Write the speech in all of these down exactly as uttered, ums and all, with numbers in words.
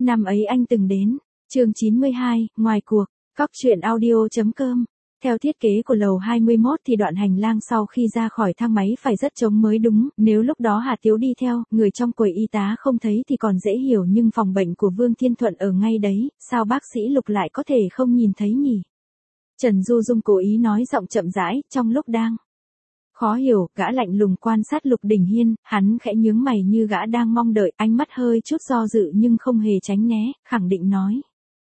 Năm ấy anh từng đến. Chương chín mươi hai, ngoài cuộc. Cóc truyện audio chấm com. Theo thiết kế của lầu hai mươi mốt thì đoạn hành lang sau khi ra khỏi thang máy phải rất trống mới đúng, nếu lúc đó Hà Tiếu đi theo, người trong quầy y tá không thấy thì còn dễ hiểu, nhưng phòng bệnh của Vương Thiên Thuận ở ngay đấy, sao bác sĩ Lục lại có thể không nhìn thấy nhỉ? Trần Du Dung cố ý nói giọng chậm rãi, trong lúc đang khó hiểu, gã lạnh lùng quan sát Lục Đình Hiên, hắn khẽ nhướng mày như gã đang mong đợi, ánh mắt hơi chút do dự nhưng không hề tránh né, khẳng định nói.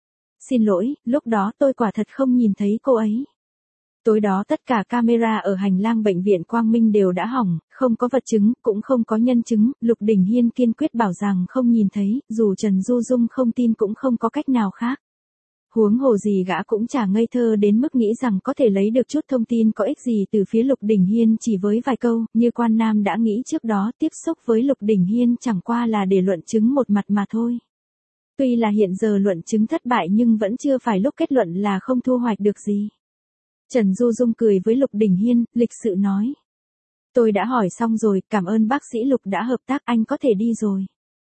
Xin lỗi, lúc đó tôi quả thật không nhìn thấy cô ấy. Tối đó tất cả camera ở hành lang bệnh viện Quang Minh đều đã hỏng, không có vật chứng, cũng không có nhân chứng, Lục Đình Hiên kiên quyết bảo rằng không nhìn thấy, dù Trần Du Dung không tin cũng không có cách nào khác. Huống hồ gì gã cũng chả ngây thơ đến mức nghĩ rằng có thể lấy được chút thông tin có ích gì từ phía Lục Đình Hiên chỉ với vài câu, như Quan Nam đã nghĩ trước đó, tiếp xúc với Lục Đình Hiên chẳng qua là để luận chứng một mặt mà thôi. Tuy là hiện giờ luận chứng thất bại nhưng vẫn chưa phải lúc kết luận là không thu hoạch được gì. Trần Du Dung cười với Lục Đình Hiên, lịch sự nói. Tôi đã hỏi xong rồi, cảm ơn bác sĩ Lục đã hợp tác, anh có thể đi rồi.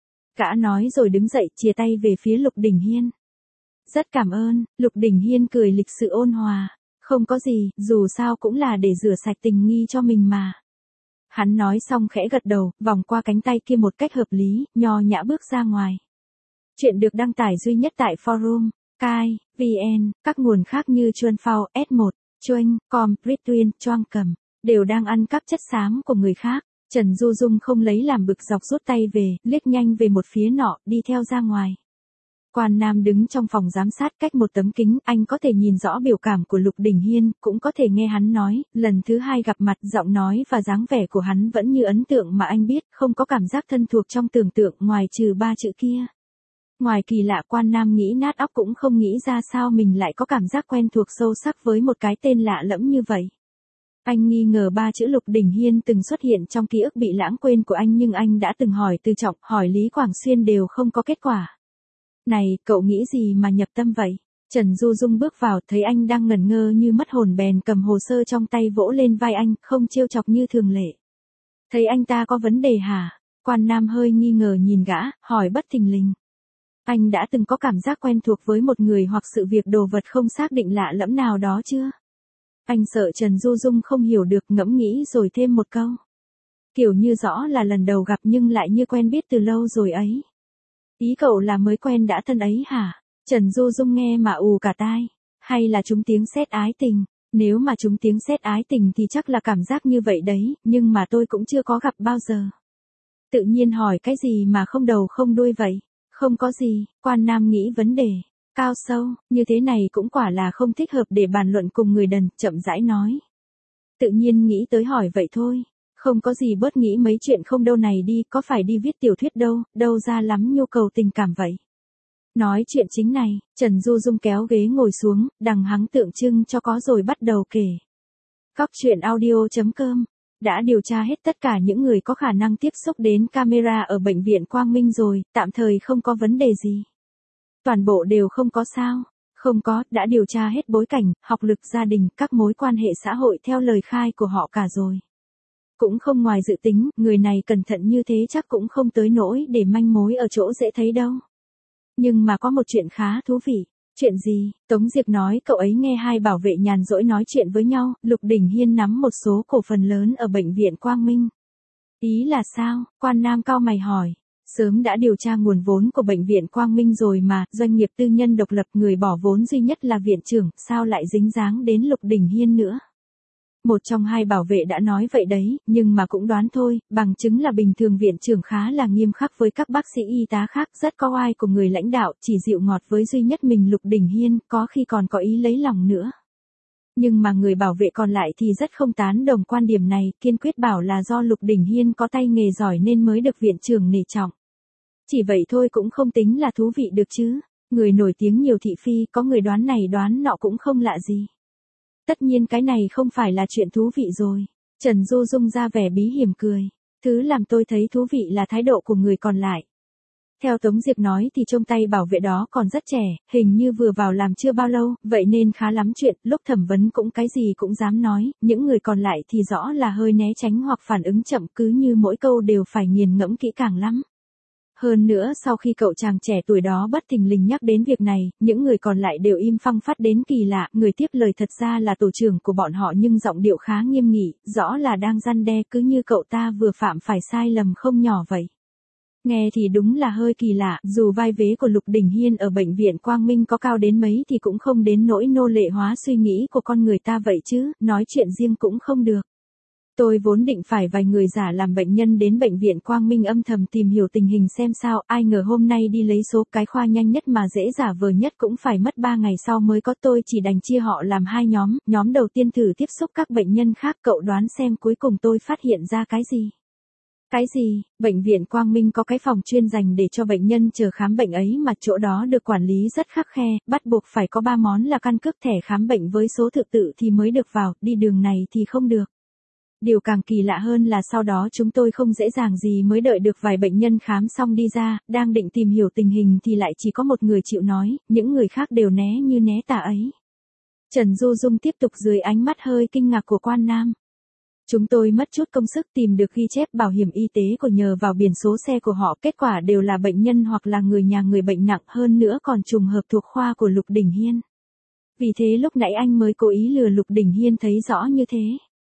Gã nói rồi đứng dậy, chìa tay về phía Lục Đình Hiên. Rất cảm ơn, Lục Đình Hiên cười lịch sự ôn hòa. Không có gì, dù sao cũng là để rửa sạch tình nghi cho mình mà. Hắn nói xong khẽ gật đầu, vòng qua cánh tay kia một cách hợp lý, nho nhã bước ra ngoài. Chuyện được đăng tải duy nhất tại forum, Kai, vê en, các nguồn khác như Chuan Phao, ét một, Choanh, Com, Britwin, Choang Cầm, đều đang ăn cắp chất xám của người khác. Trần Du Dung không lấy làm bực dọc rút tay về, liếc nhanh về một phía nọ, đi theo ra ngoài. Quan Nam đứng trong phòng giám sát cách một tấm kính, anh có thể nhìn rõ biểu cảm của Lục Đình Hiên, cũng có thể nghe hắn nói, lần thứ hai gặp mặt, giọng nói và dáng vẻ của hắn vẫn như ấn tượng mà anh biết, không có cảm giác thân thuộc trong tưởng tượng ngoài trừ ba chữ kia. Ngoài kỳ lạ, Quan Nam nghĩ nát óc cũng không nghĩ ra sao mình lại có cảm giác quen thuộc sâu sắc với một cái tên lạ lẫm như vậy. Anh nghi ngờ ba chữ Lục Đình Hiên từng xuất hiện trong ký ức bị lãng quên của anh, nhưng anh đã từng hỏi Từ Trọng, hỏi Lý Quảng Xuyên đều không có kết quả. Này, cậu nghĩ gì mà nhập tâm vậy? Trần Du Dung bước vào, thấy anh đang ngẩn ngơ như mất hồn bèn cầm hồ sơ trong tay vỗ lên vai anh, không trêu chọc như thường lệ. Thấy anh ta có vấn đề hả? Quan Nam hơi nghi ngờ nhìn gã, hỏi bất thình lình. Anh đã từng có cảm giác quen thuộc với một người hoặc sự việc đồ vật không xác định lạ lẫm nào đó chưa? Anh sợ Trần Du Dung không hiểu được, ngẫm nghĩ rồi thêm một câu. Kiểu như rõ là lần đầu gặp nhưng lại như quen biết từ lâu rồi ấy. Ý cậu là mới quen đã thân ấy hả? Trần Du Dung nghe mà ù cả tai. Hay là trúng tiếng sét ái tình? Nếu mà trúng tiếng sét ái tình thì chắc là cảm giác như vậy đấy, nhưng mà tôi cũng chưa có gặp bao giờ. Tự nhiên hỏi cái gì mà không đầu không đuôi vậy? Không có gì, Quan Nam nghĩ vấn đề cao sâu, như thế này cũng quả là không thích hợp để bàn luận cùng người đần, chậm rãi nói. Tự nhiên nghĩ tới hỏi vậy thôi, không có gì, bớt nghĩ mấy chuyện không đâu này đi, có phải đi viết tiểu thuyết đâu, đâu ra lắm nhu cầu tình cảm vậy. Nói chuyện chính này, Trần Du Dung kéo ghế ngồi xuống, đằng hắng tượng trưng cho có rồi bắt đầu kể. Cóc truyện audio chấm com đã điều tra hết tất cả những người có khả năng tiếp xúc đến camera ở bệnh viện Quang Minh rồi, tạm thời không có vấn đề gì. Toàn bộ đều không có sao? Không có, đã điều tra hết bối cảnh, học lực gia đình, các mối quan hệ xã hội theo lời khai của họ cả rồi. Cũng không ngoài dự tính, người này cẩn thận như thế chắc cũng không tới nỗi để manh mối ở chỗ dễ thấy đâu. Nhưng mà có một chuyện khá thú vị. Chuyện gì? Tống Diệp nói cậu ấy nghe hai bảo vệ nhàn rỗi nói chuyện với nhau, Lục Đình Hiên nắm một số cổ phần lớn ở bệnh viện Quang Minh. Ý là sao? Quan Nam cau mày hỏi. Sớm đã điều tra nguồn vốn của bệnh viện Quang Minh rồi mà, doanh nghiệp tư nhân độc lập, người bỏ vốn duy nhất là viện trưởng, sao lại dính dáng đến Lục Đình Hiên nữa? Một trong hai bảo vệ đã nói vậy đấy, nhưng mà cũng đoán thôi, bằng chứng là bình thường viện trưởng khá là nghiêm khắc với các bác sĩ y tá khác, rất có oai của người lãnh đạo, chỉ dịu ngọt với duy nhất mình Lục Đình Hiên, có khi còn có ý lấy lòng nữa. Nhưng mà người bảo vệ còn lại thì rất không tán đồng quan điểm này, kiên quyết bảo là do Lục Đình Hiên có tay nghề giỏi nên mới được viện trưởng nể trọng. Chỉ vậy thôi cũng không tính là thú vị được chứ, người nổi tiếng nhiều thị phi, có người đoán này đoán nọ cũng không lạ gì. Tất nhiên cái này không phải là chuyện thú vị rồi. Trần Du Dung ra vẻ bí hiểm cười. Thứ làm tôi thấy thú vị là thái độ của người còn lại. Theo Tống Diệp nói thì trong tay bảo vệ đó còn rất trẻ, hình như vừa vào làm chưa bao lâu, vậy nên khá lắm chuyện, lúc thẩm vấn cũng cái gì cũng dám nói, những người còn lại thì rõ là hơi né tránh hoặc phản ứng chậm, cứ như mỗi câu đều phải nghiền ngẫm kỹ càng lắm. Hơn nữa sau khi cậu chàng trẻ tuổi đó bất thình lình nhắc đến việc này, những người còn lại đều im phăng phát đến kỳ lạ, người tiếp lời thật ra là tổ trưởng của bọn họ nhưng giọng điệu khá nghiêm nghị, rõ là đang răn đe cứ như cậu ta vừa phạm phải sai lầm không nhỏ vậy. Nghe thì đúng là hơi kỳ lạ, dù vai vế của Lục Đình Hiên ở bệnh viện Quang Minh có cao đến mấy thì cũng không đến nỗi nô lệ hóa suy nghĩ của con người ta vậy chứ, nói chuyện riêng cũng không được. Tôi vốn định phải vài người giả làm bệnh nhân đến bệnh viện Quang Minh âm thầm tìm hiểu tình hình xem sao, ai ngờ hôm nay đi lấy số cái khoa nhanh nhất mà dễ giả vờ nhất cũng phải mất ba ngày sau mới có, tôi chỉ đành chia họ làm hai nhóm, nhóm đầu tiên thử tiếp xúc các bệnh nhân khác, cậu đoán xem cuối cùng tôi phát hiện ra cái gì? Cái gì? Bệnh viện Quang Minh có cái phòng chuyên dành để cho bệnh nhân chờ khám bệnh ấy mà chỗ đó được quản lý rất khắt khe, bắt buộc phải có ba món là căn cước, thẻ khám bệnh với số thực tự thì mới được vào, đi đường này thì không được. Điều càng kỳ lạ hơn là sau đó chúng tôi không dễ dàng gì mới đợi được vài bệnh nhân khám xong đi ra, đang định tìm hiểu tình hình thì lại chỉ có một người chịu nói, những người khác đều né như né tà ấy. Trần Du Dung tiếp tục dưới ánh mắt hơi kinh ngạc của Quan Nam. Chúng tôi mất chút công sức tìm được ghi chép bảo hiểm y tế của nhờ vào biển số xe của họ, kết quả đều là bệnh nhân hoặc là người nhà người bệnh nặng, hơn nữa còn trùng hợp thuộc khoa của Lục Đình Hiên. Vì thế lúc nãy anh mới cố ý lừa Lục Đình Hiên thấy rõ như thế.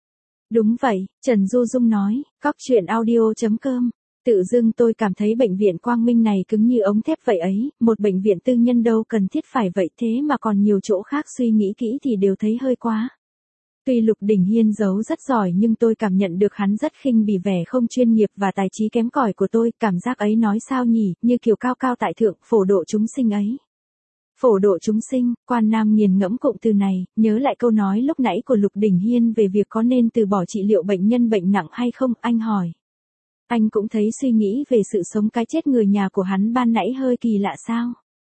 Đúng vậy, Trần Du Dung nói, cóc truyện audio chấm com. Tự dưng tôi cảm thấy bệnh viện Quang Minh này cứng như ống thép vậy ấy, một bệnh viện tư nhân đâu cần thiết phải vậy, thế mà còn nhiều chỗ khác suy nghĩ kỹ thì đều thấy hơi quá. Tuy Lục Đình Hiên giấu rất giỏi nhưng tôi cảm nhận được hắn rất khinh bỉ vẻ không chuyên nghiệp và tài trí kém cỏi của tôi, cảm giác ấy nói sao nhỉ, như kiểu cao cao tại thượng, phổ độ chúng sinh ấy. Phổ độ chúng sinh, Quan Nam nghiền ngẫm cụm từ này, nhớ lại câu nói lúc nãy của Lục Đình Hiên về việc có nên từ bỏ trị liệu bệnh nhân bệnh nặng hay không, anh hỏi. Anh cũng thấy suy nghĩ về sự sống cái chết người nhà của hắn ban nãy hơi kỳ lạ sao?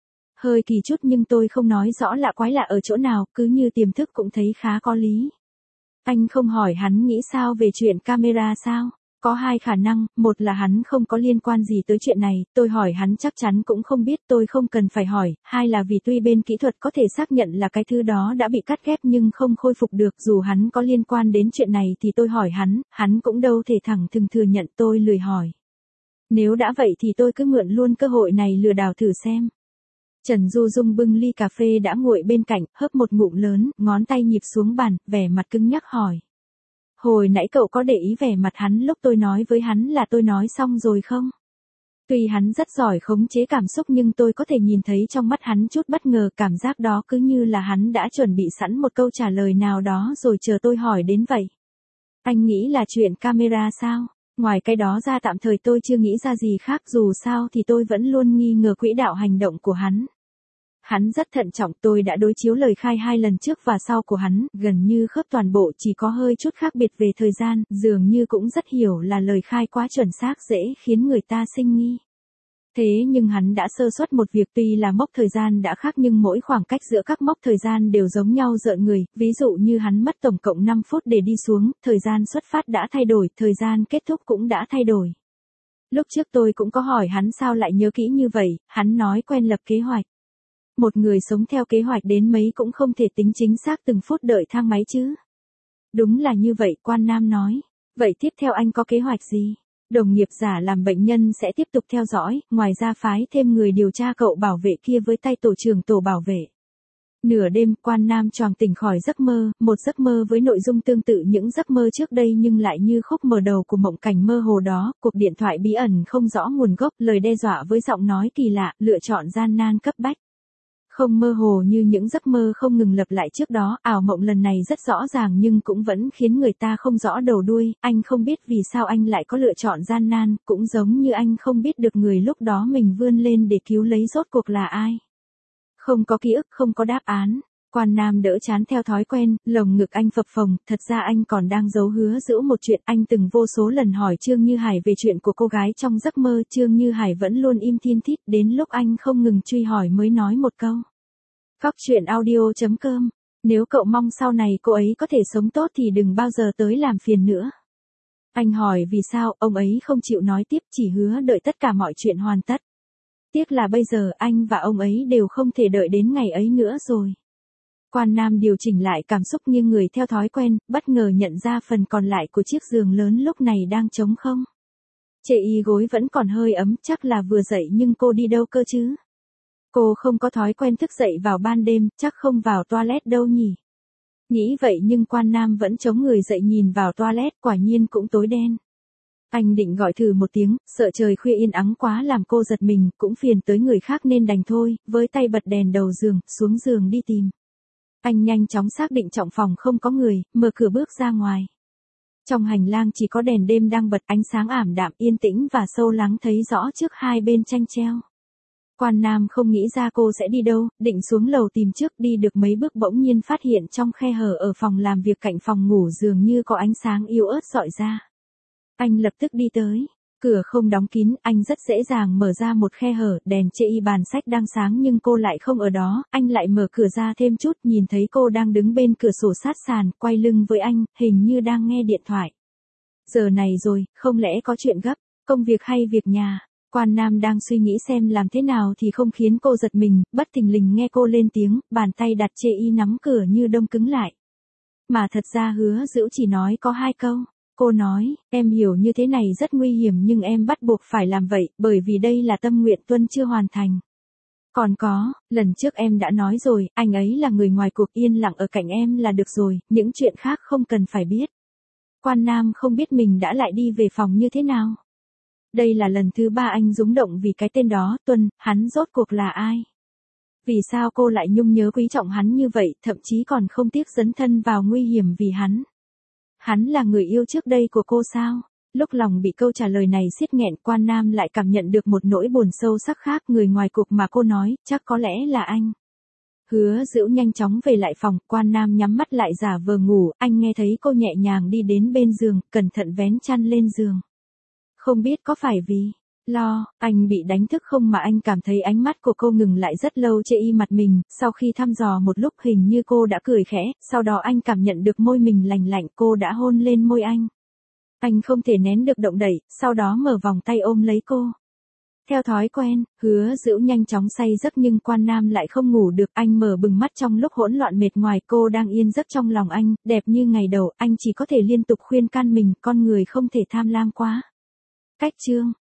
Hơi kỳ chút nhưng tôi không nói rõ lạ quái lạ ở chỗ nào, cứ như tiềm thức cũng thấy khá có lý. Anh không hỏi hắn nghĩ sao về chuyện camera sao? Có hai khả năng, một là hắn không có liên quan gì tới chuyện này, tôi hỏi hắn chắc chắn cũng không biết, tôi không cần phải hỏi, hai là vì tuy bên kỹ thuật có thể xác nhận là cái thứ đó đã bị cắt ghép nhưng không khôi phục được, dù hắn có liên quan đến chuyện này thì tôi hỏi hắn, hắn cũng đâu thể thẳng thừng thừa nhận, tôi lười hỏi. Nếu đã vậy thì tôi cứ mượn luôn cơ hội này lừa đảo thử xem. Trần Du Dung bưng ly cà phê đã nguội bên cạnh, hớp một ngụm lớn, ngón tay nhịp xuống bàn, vẻ mặt cứng nhắc hỏi. Hồi nãy cậu có để ý vẻ mặt hắn lúc tôi nói với hắn là tôi nói xong rồi không? Tuy hắn rất giỏi khống chế cảm xúc nhưng tôi có thể nhìn thấy trong mắt hắn chút bất ngờ, cảm giác đó cứ như là hắn đã chuẩn bị sẵn một câu trả lời nào đó rồi chờ tôi hỏi đến vậy. Anh nghĩ là chuyện camera sao? Ngoài cái đó ra tạm thời tôi chưa nghĩ ra gì khác, dù sao thì tôi vẫn luôn nghi ngờ quỹ đạo hành động của hắn. Hắn rất thận trọng, tôi đã đối chiếu lời khai hai lần trước và sau của hắn, gần như khớp toàn bộ, chỉ có hơi chút khác biệt về thời gian, dường như cũng rất hiểu là lời khai quá chuẩn xác dễ khiến người ta sinh nghi. Thế nhưng hắn đã sơ suất một việc, tuy là mốc thời gian đã khác nhưng mỗi khoảng cách giữa các mốc thời gian đều giống nhau rợn người, ví dụ như hắn mất tổng cộng năm phút để đi xuống, thời gian xuất phát đã thay đổi, thời gian kết thúc cũng đã thay đổi. Lúc trước tôi cũng có hỏi hắn sao lại nhớ kỹ như vậy, hắn nói quen lập kế hoạch. Một người sống theo kế hoạch đến mấy cũng không thể tính chính xác từng phút đợi thang máy chứ. Đúng là như vậy, Quan Nam nói. Vậy tiếp theo anh có kế hoạch gì? Đồng nghiệp giả làm bệnh nhân sẽ tiếp tục theo dõi, ngoài ra phái thêm người điều tra cậu bảo vệ kia với tay tổ trưởng tổ bảo vệ. Nửa đêm, Quan Nam choàng tỉnh khỏi giấc mơ, một giấc mơ với nội dung tương tự những giấc mơ trước đây nhưng lại như khúc mở đầu của mộng cảnh mơ hồ đó, cuộc điện thoại bí ẩn không rõ nguồn gốc, lời đe dọa với giọng nói kỳ lạ, lựa chọn gian nan cấp bách. Không mơ hồ như những giấc mơ không ngừng lặp lại trước đó, ảo mộng lần này rất rõ ràng nhưng cũng vẫn khiến người ta không rõ đầu đuôi, anh không biết vì sao anh lại có lựa chọn gian nan, cũng giống như anh không biết được người lúc đó mình vươn lên để cứu lấy rốt cuộc là ai. Không có ký ức, không có đáp án. Quan Nam đỡ chán theo thói quen, lồng ngực anh phập phồng, thật ra anh còn đang giấu hứa giữ một chuyện, anh từng vô số lần hỏi Trương Như Hải về chuyện của cô gái trong giấc mơ, Trương Như Hải vẫn luôn im thiên thít, đến lúc anh không ngừng truy hỏi mới nói một câu. Cóc truyện audio chấm com, nếu cậu mong sau này cô ấy có thể sống tốt thì đừng bao giờ tới làm phiền nữa. Anh hỏi vì sao, ông ấy không chịu nói tiếp, chỉ hứa đợi tất cả mọi chuyện hoàn tất. Tiếc là bây giờ anh và ông ấy đều không thể đợi đến ngày ấy nữa rồi. Quan Nam điều chỉnh lại cảm xúc nghiêng người theo thói quen, bất ngờ nhận ra phần còn lại của chiếc giường lớn lúc này đang trống không. Chê y gối vẫn còn hơi ấm, chắc là vừa dậy nhưng cô đi đâu cơ chứ? Cô không có thói quen thức dậy vào ban đêm, chắc không vào toilet đâu nhỉ? Nghĩ vậy nhưng Quan Nam vẫn chống người dậy nhìn vào toilet, quả nhiên cũng tối đen. Anh định gọi thử một tiếng, sợ trời khuya yên ắng quá làm cô giật mình, cũng phiền tới người khác nên đành thôi, với tay bật đèn đầu giường, xuống giường đi tìm. Anh nhanh chóng xác định trọng phòng không có người, mở cửa bước ra ngoài. Trong hành lang chỉ có đèn đêm đang bật, ánh sáng ảm đạm, yên tĩnh và sâu lắng thấy rõ trước hai bên tranh treo. Quan Nam không nghĩ ra cô sẽ đi đâu, định xuống lầu tìm trước, đi được mấy bước bỗng nhiên phát hiện trong khe hở ở phòng làm việc cạnh phòng ngủ dường như có ánh sáng yếu ớt rọi ra. Anh lập tức đi tới, cửa không đóng kín, anh rất dễ dàng mở ra một khe hở, đèn chê y bàn sách đang sáng nhưng cô lại không ở đó, anh lại mở cửa ra thêm chút, nhìn thấy cô đang đứng bên cửa sổ sát sàn, quay lưng với anh, hình như đang nghe điện thoại. Giờ này rồi, không lẽ có chuyện gấp, công việc hay việc nhà? Quan Nam đang suy nghĩ xem làm thế nào thì không khiến cô giật mình, bất thình lình nghe cô lên tiếng, bàn tay đặt chê y nắm cửa như đông cứng lại. Mà thật ra Hứa Dữu chỉ nói có hai câu. Cô nói, em hiểu như thế này rất nguy hiểm nhưng em bắt buộc phải làm vậy, bởi vì đây là tâm nguyện Tuân chưa hoàn thành. Còn có, lần trước em đã nói rồi, anh ấy là người ngoài cuộc, yên lặng ở cạnh em là được rồi, những chuyện khác không cần phải biết. Quan Nam không biết mình đã lại đi về phòng như thế nào. Đây là lần thứ ba anh rúng động vì cái tên đó, Tuân, hắn rốt cuộc là ai? Vì sao cô lại nhung nhớ quý trọng hắn như vậy, thậm chí còn không tiếc dấn thân vào nguy hiểm vì hắn? Hắn là người yêu trước đây của cô sao? Lúc lòng bị câu trả lời này siết nghẹn, Quan Nam lại cảm nhận được một nỗi buồn sâu sắc khác, người ngoài cuộc mà cô nói, chắc có lẽ là anh. Hứa Dữu nhanh chóng về lại phòng, Quan Nam nhắm mắt lại giả vờ ngủ, anh nghe thấy cô nhẹ nhàng đi đến bên giường, cẩn thận vén chăn lên giường. Không biết có phải vì lo, anh bị đánh thức không mà anh cảm thấy ánh mắt của cô ngừng lại rất lâu chê y mặt mình, sau khi thăm dò một lúc hình như cô đã cười khẽ, sau đó anh cảm nhận được môi mình lành lạnh, cô đã hôn lên môi anh. Anh không thể nén được động đậy, sau đó mở vòng tay ôm lấy cô. Theo thói quen, Hứa Dữu nhanh chóng say giấc nhưng Quan Nam lại không ngủ được, anh mở bừng mắt trong lúc hỗn loạn mệt ngoài, cô đang yên giấc trong lòng anh, đẹp như ngày đầu, anh chỉ có thể liên tục khuyên can mình, con người không thể tham lam quá. Cách chương